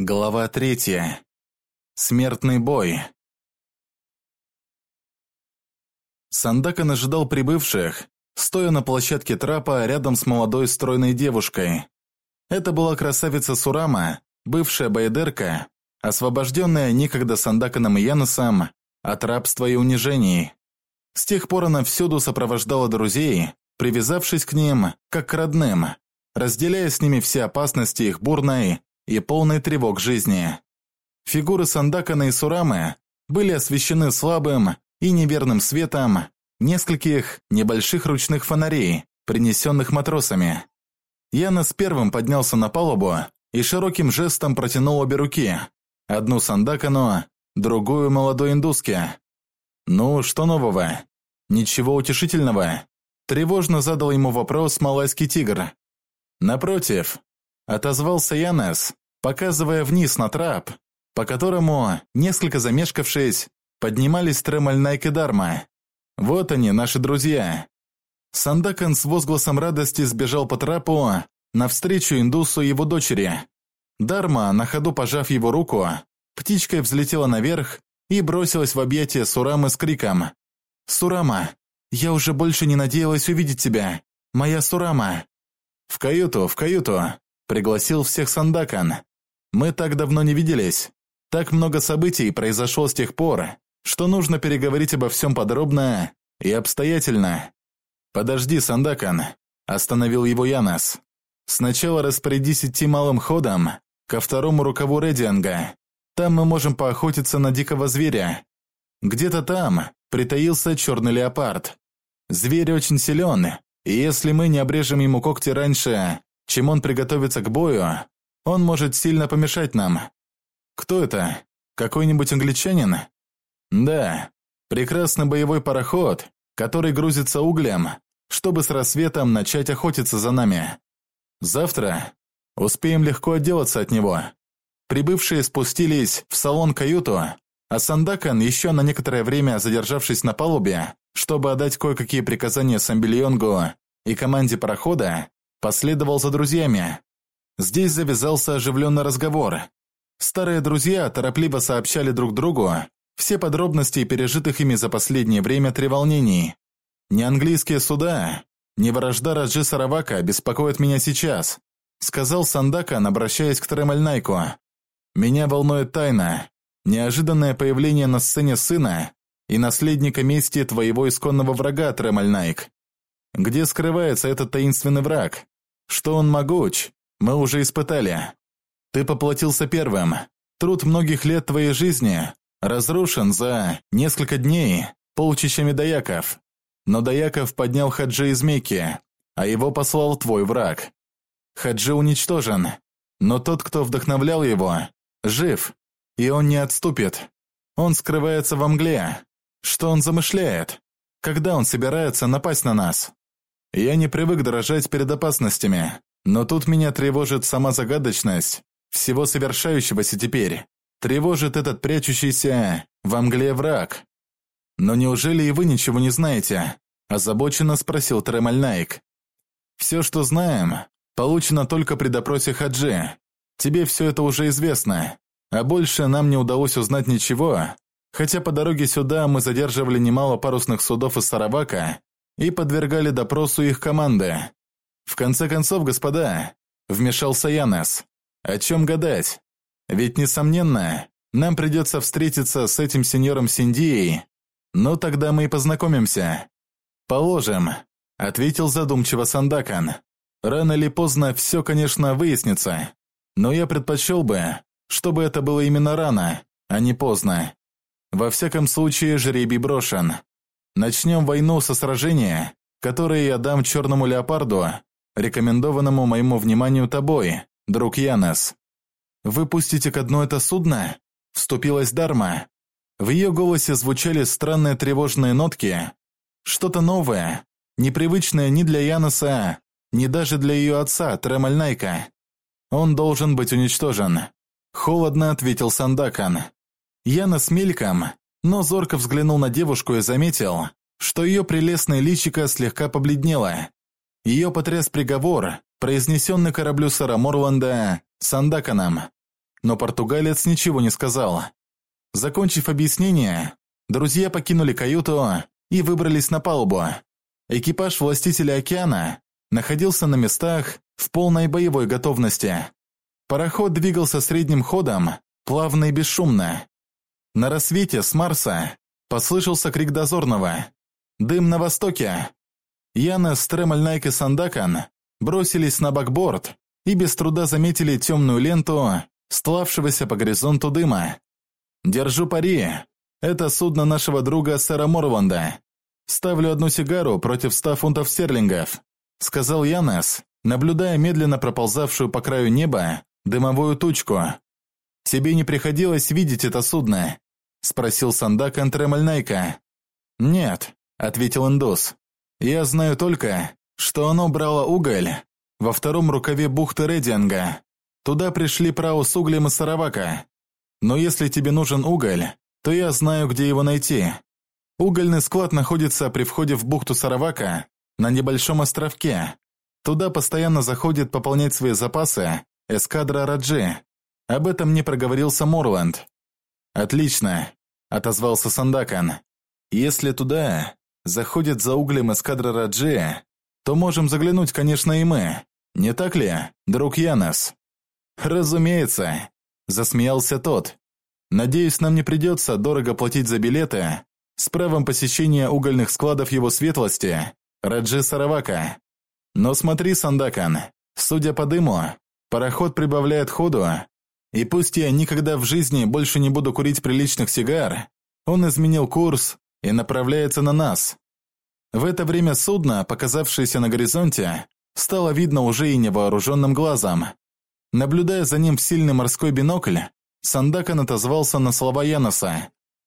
Глава 3. Смертный бой. Сандакан ожидал прибывших, стоя на площадке трапа рядом с молодой стройной девушкой. Это была красавица Сурама, бывшая байдерка, освобожденная некогда Сандаканом и Яносом от рабства и унижений. С тех пор она всюду сопровождала друзей, привязавшись к ним, как к родным, разделяя с ними все опасности их бурной и полной тревог жизни. Фигуры Сандакана и Сурамы были освещены слабым и неверным светом нескольких небольших ручных фонарей, принесенных матросами. Янос первым поднялся на палубу и широким жестом протянул обе руки, одну Сандакану, другую молодой индуске. «Ну, что нового? Ничего утешительного?» Тревожно задал ему вопрос малайский тигр. «Напротив», — отозвался Янос, показывая вниз на трап, по которому, несколько замешкавшись, поднимались Тремальнайк и Дарма. «Вот они, наши друзья». Сандакан с возгласом радости сбежал по трапу навстречу индусу и его дочери. Дарма, на ходу пожав его руку, птичкой взлетела наверх и бросилась в объятия Сурамы с криком: «Сурама, я уже больше не надеялась увидеть тебя, моя Сурама!» В каюту», — пригласил всех Сандакан. «Мы так давно не виделись. Так много событий произошло с тех пор, что нужно переговорить обо всем подробно и обстоятельно». «Подожди, Сандакан», — остановил его Янос. «Сначала распорядись идти малым ходом ко второму рукаву Редианга. Там мы можем поохотиться на дикого зверя. Где-то там притаился черный леопард. Зверь очень силен, и если мы не обрежем ему когти раньше, чем он приготовится к бою, он может сильно помешать нам». «Кто это? Какой-нибудь англичанин?» «Да, прекрасный боевой пароход, который грузится углем, чтобы с рассветом начать охотиться за нами. Завтра успеем легко отделаться от него». Прибывшие спустились в салон-каюту, а Сандакан, еще на некоторое время задержавшись на палубе, чтобы отдать кое-какие приказания Самбельонгу и команде парохода, последовал за друзьями. Здесь завязался оживленный разговор. Старые друзья торопливо сообщали друг другу все подробности пережитых ими за последнее время треволнений. «Не английские суда, не вражда Раджи Саравака беспокоят меня сейчас», сказал Сандакан, обращаясь к Тремальнайку. «Меня волнует тайна, неожиданное появление на сцене сына и наследника мести твоего исконного врага, Тремальнайк. Где скрывается этот таинственный враг? Что он могуч, мы уже испытали. Ты поплатился первым. Труд многих лет твоей жизни разрушен за несколько дней полчищами даяков. Но даяков поднял Хаджи из Мекки, а его послал твой враг. Хаджи уничтожен, но тот, кто вдохновлял его, жив, и он не отступит. Он скрывается во мгле. Что он замышляет? Когда он собирается напасть на нас? Я не привык дрожать перед опасностями, но тут меня тревожит сама загадочность всего совершающегося теперь. Тревожит этот прячущийся во мгле враг. «Но неужели и вы ничего не знаете?» – озабоченно спросил Тремальнайк. «Все, что знаем, получено только при допросе Хаджи. Тебе все это уже известно, а больше нам не удалось узнать ничего, хотя по дороге сюда мы задерживали немало парусных судов из Саравака и подвергали допросу их команды. В конце концов, господа, вмешался Янос, о чем гадать? Ведь, несомненно, нам придется встретиться с этим сеньором Синдией. Ну, тогда мы и познакомимся». «Положим», — ответил задумчиво Сандакан. «Рано или поздно все, конечно, выяснится, но я предпочел бы, чтобы это было именно рано, а не поздно. Во всяком случае, жребий брошен. Начнем войну со сражения, которое я дам черному леопарду, рекомендованному моему вниманию тобой, друг Янос». «Вы пустите ко дну это судно?» – вступилась Дарма. В ее голосе звучали странные тревожные нотки. Что-то новое, непривычное ни для Яноса, ни даже для ее отца, Тремальнайка. «Он должен быть уничтожен», – холодно ответил Сандакан. Янос мельком, но зорко взглянул на девушку и заметил, что ее прелестное личико слегка побледнело. Ее потряс приговор, произнесенный кораблю сэра Морланда Сандаканом. но португалец ничего не сказал. Закончив объяснение, друзья покинули каюту и выбрались на палубу. Экипаж Властителя океана находился на местах в полной боевой готовности. Пароход двигался средним ходом, плавно и бесшумно. На рассвете с Марса послышался крик дозорного: «Дым на востоке!». Янес, Тремальнайк и Сандакан бросились на бакборд и без труда заметили темную ленту стлавшегося по горизонту дыма. «Держу пари. Это судно нашего друга сэра Морланда. Ставлю 1 сигару против 100 фунтов стерлингов», — сказал Янес, наблюдая медленно проползавшую по краю неба дымовую тучку. «Тебе не приходилось видеть это судно?» — спросил Сандакан Тремальнайка. «Нет», — ответил индус. «Я знаю только, что оно брало уголь во втором рукаве бухты Рединга. Туда пришли прау с углем из Саравака. Но если тебе нужен уголь, то я знаю, где его найти. Угольный склад находится при входе в бухту Саравака на небольшом островке. Туда постоянно заходит пополнять свои запасы эскадра Раджи. Об этом мне проговорился Морланд». «Отлично», — отозвался Сандакан. «Если туда заходит за углем эскадра Раджи, то можем заглянуть, конечно, и мы. Не так ли, друг Янес?» «Разумеется», — засмеялся тот. «Надеюсь, нам не придется дорого платить за билеты с правом посещения угольных складов его светлости, Раджи Саравака. Но смотри, Сандакан, судя по дыму, пароход прибавляет ходу, и пусть я никогда в жизни больше не буду курить приличных сигар, он изменил курс и направляется на нас». В это время судно, показавшееся на горизонте, стало видно уже и невооруженным глазом. Наблюдая за ним в сильный морской бинокль, Сандакан отозвался на слова Янеса.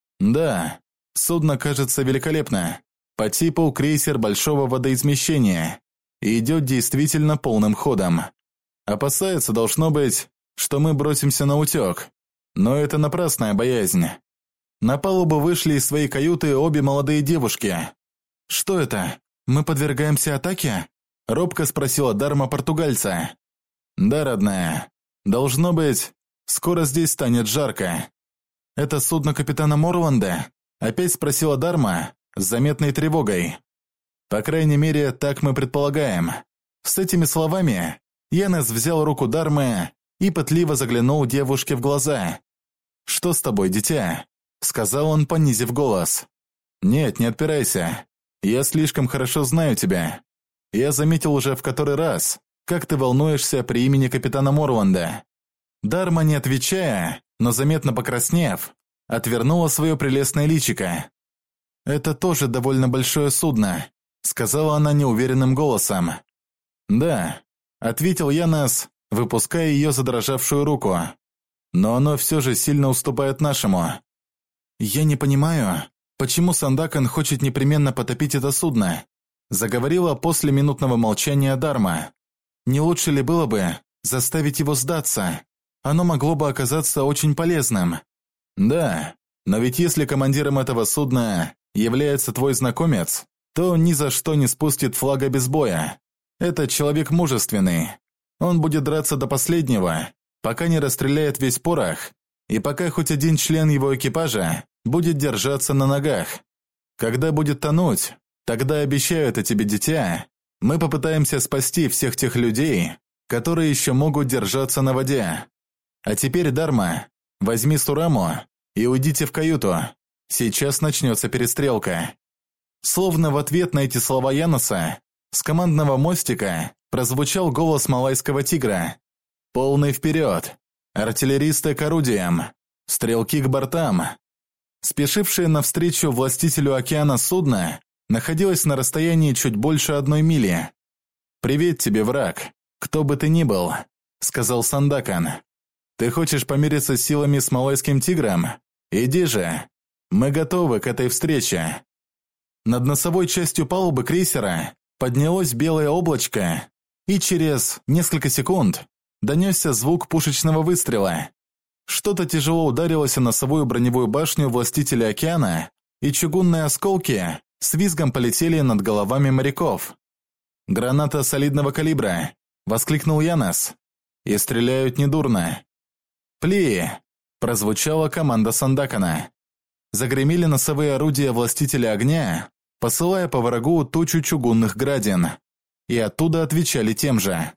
«Да, судно кажется великолепно, по типу крейсер большого водоизмещения, и идет действительно полным ходом. Опасается, должно быть, что мы бросимся на утек, но это напрасная боязнь». На палубу вышли из своей каюты обе молодые девушки. «Что это? Мы подвергаемся атаке?» – робко спросила Дарма португальца. «Да, родная. Должно быть, скоро здесь станет жарко». «Это судно капитана Морланда?» – опять спросила Дарма с заметной тревогой. «По крайней мере, так мы предполагаем». С этими словами Янес взял руку Дармы и пытливо заглянул девушке в глаза. «Что с тобой, дитя?» – сказал он, понизив голос. «Нет, не отпирайся. Я слишком хорошо знаю тебя. Я заметил уже в который раз, как ты волнуешься при имени капитана Морланда». Дарма, не отвечая, но заметно покраснев, отвернула свое прелестное личико. «Это тоже довольно большое судно», — сказала она неуверенным голосом. «Да», — ответил Янес, выпуская ее задрожавшую руку. «Но оно все же сильно уступает нашему». «Я не понимаю, почему Сандакан хочет непременно потопить это судно», — заговорила после минутного молчания Дарма. «Не лучше ли было бы заставить его сдаться? Оно могло бы оказаться очень полезным». «Да, но ведь если командиром этого судна является твой знакомец, то он ни за что не спустит флага без боя. Этот человек мужественный. Он будет драться до последнего, пока не расстреляет весь порох, и пока хоть один член его экипажа будет держаться на ногах. Когда будет тонуть, тогда, обещаю это тебе, дитя, мы попытаемся спасти всех тех людей, которые еще могут держаться на воде. А теперь, Дарма, возьми Сураму и уйдите в каюту. Сейчас начнется перестрелка». Словно в ответ на эти слова Янеса, с командного мостика прозвучал голос малайского тигра. «Полный вперед! Артиллеристы к орудиям! Стрелки к бортам!» Спешившее навстречу властителю океана судно находилось на расстоянии чуть больше 1 мили. «Привет тебе, враг, кто бы ты ни был», — сказал Сандакан. «Ты хочешь помириться с силами с малайским тигром? Иди же! Мы готовы к этой встрече!» Над носовой частью палубы крейсера поднялось белое облачко, и через несколько секунд донесся звук пушечного выстрела. Что-то тяжело ударилось о носовую броневую башню властителя океана, и чугунные осколки с визгом полетели над головами моряков. «Граната солидного калибра!» – воскликнул Янес. «И стреляют недурно». «Пли!» – прозвучала команда Сандакана. Загремели носовые орудия властителя огня, посылая по врагу тучу чугунных градин. И оттуда отвечали тем же.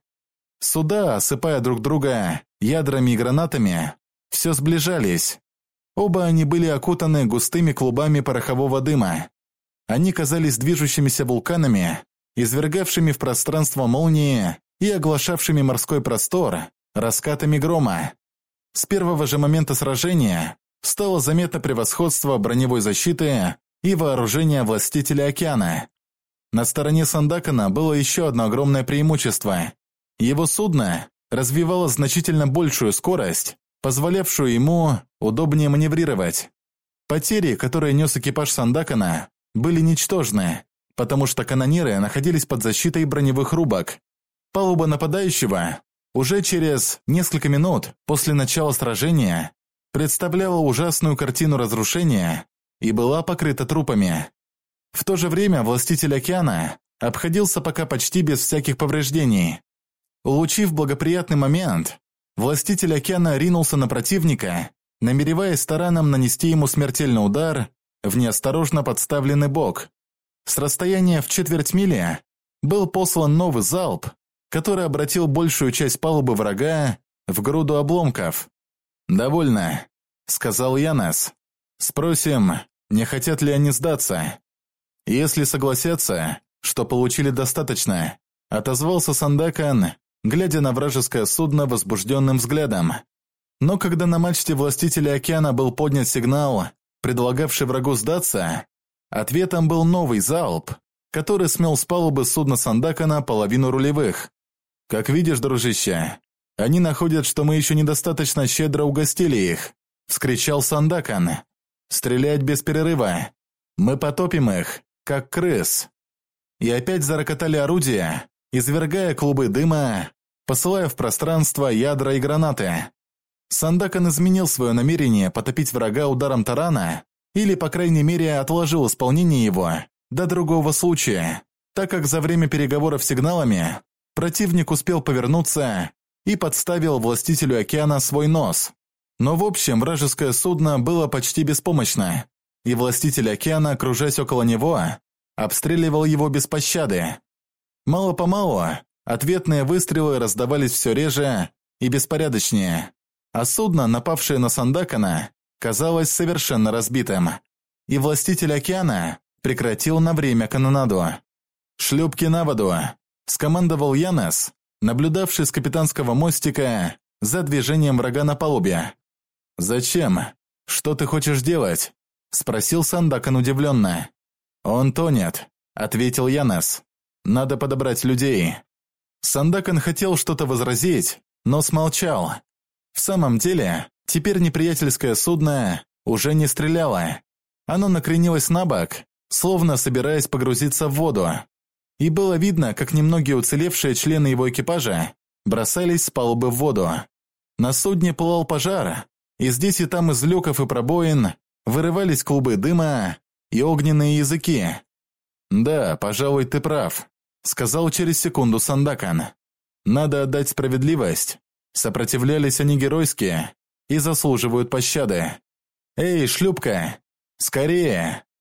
Суда, осыпая друг друга ядрами и гранатами, все сближались. Оба они были окутаны густыми клубами порохового дыма. Они казались движущимися вулканами, извергавшими в пространство молнии и оглашавшими морской простор раскатами грома. С первого же момента сражения стало заметно превосходство броневой защиты и вооружения властителя океана. На стороне Сандакана было еще одно огромное преимущество. Его судно развивало значительно большую скорость, позволявшую ему удобнее маневрировать. Потери, которые нес экипаж Сандакана, были ничтожны, потому что канониры находились под защитой броневых рубок. Палуба нападающего уже через несколько минут после начала сражения представляла ужасную картину разрушения и была покрыта трупами. В то же время властитель океана обходился пока почти без всяких повреждений. Улучив благоприятный момент, властитель океана ринулся на противника, намереваясь тараном нанести ему смертельный удар в неосторожно подставленный бок. С расстояния в четверть мили был послан новый залп, который обратил большую часть палубы врага в груду обломков. «Довольно», — сказал Янес. «Спросим, не хотят ли они сдаться. Если согласятся, что получили достаточно», — отозвался Сандакан, глядя на вражеское судно возбужденным взглядом. Но когда на мачте властителя океана был поднят сигнал, предлагавший врагу сдаться, ответом был новый залп, который смел с палубы судна Сандакана половину рулевых. «Как видишь, дружище, они находят, что мы еще недостаточно щедро угостили их», — вскричал Сандакан. «Стрелять без перерыва. Мы потопим их, как крыс». И опять зарокотали орудия, извергая клубы дыма, посылая в пространство ядра и гранаты. Сандакан изменил свое намерение потопить врага ударом тарана, или, по крайней мере, отложил исполнение его до другого случая, так как за время переговоров сигналами противник успел повернуться и подставил властителю океана свой нос. Но в общем вражеское судно было почти беспомощно, и властитель океана, кружась около него, обстреливал его без пощады. Мало-помалу ответные выстрелы раздавались все реже и беспорядочнее, а судно, напавшее на Сандакана, казалось совершенно разбитым, и властитель океана прекратил на время канонаду. «Шлюпки на воду!» – скомандовал Янес, наблюдавший с капитанского мостика за движением врага на палубе. «Зачем? Что ты хочешь делать?» – спросил Сандакан удивленно. «Он тонет», – ответил Янес. «Надо подобрать людей». Сандакан хотел что-то возразить, но смолчал. В самом деле, теперь неприятельское судно уже не стреляло. Оно накренилось на бок, словно собираясь погрузиться в воду. И было видно, как немногие уцелевшие члены его экипажа бросались с палубы в воду. На судне пылал пожар, и здесь и там из люков и пробоин вырывались клубы дыма и огненные языки. «Да, пожалуй, ты прав», — сказал через секунду Сандакан. «Надо отдать справедливость. Сопротивлялись они геройски и заслуживают пощады. Эй, шлюпка, скорее!»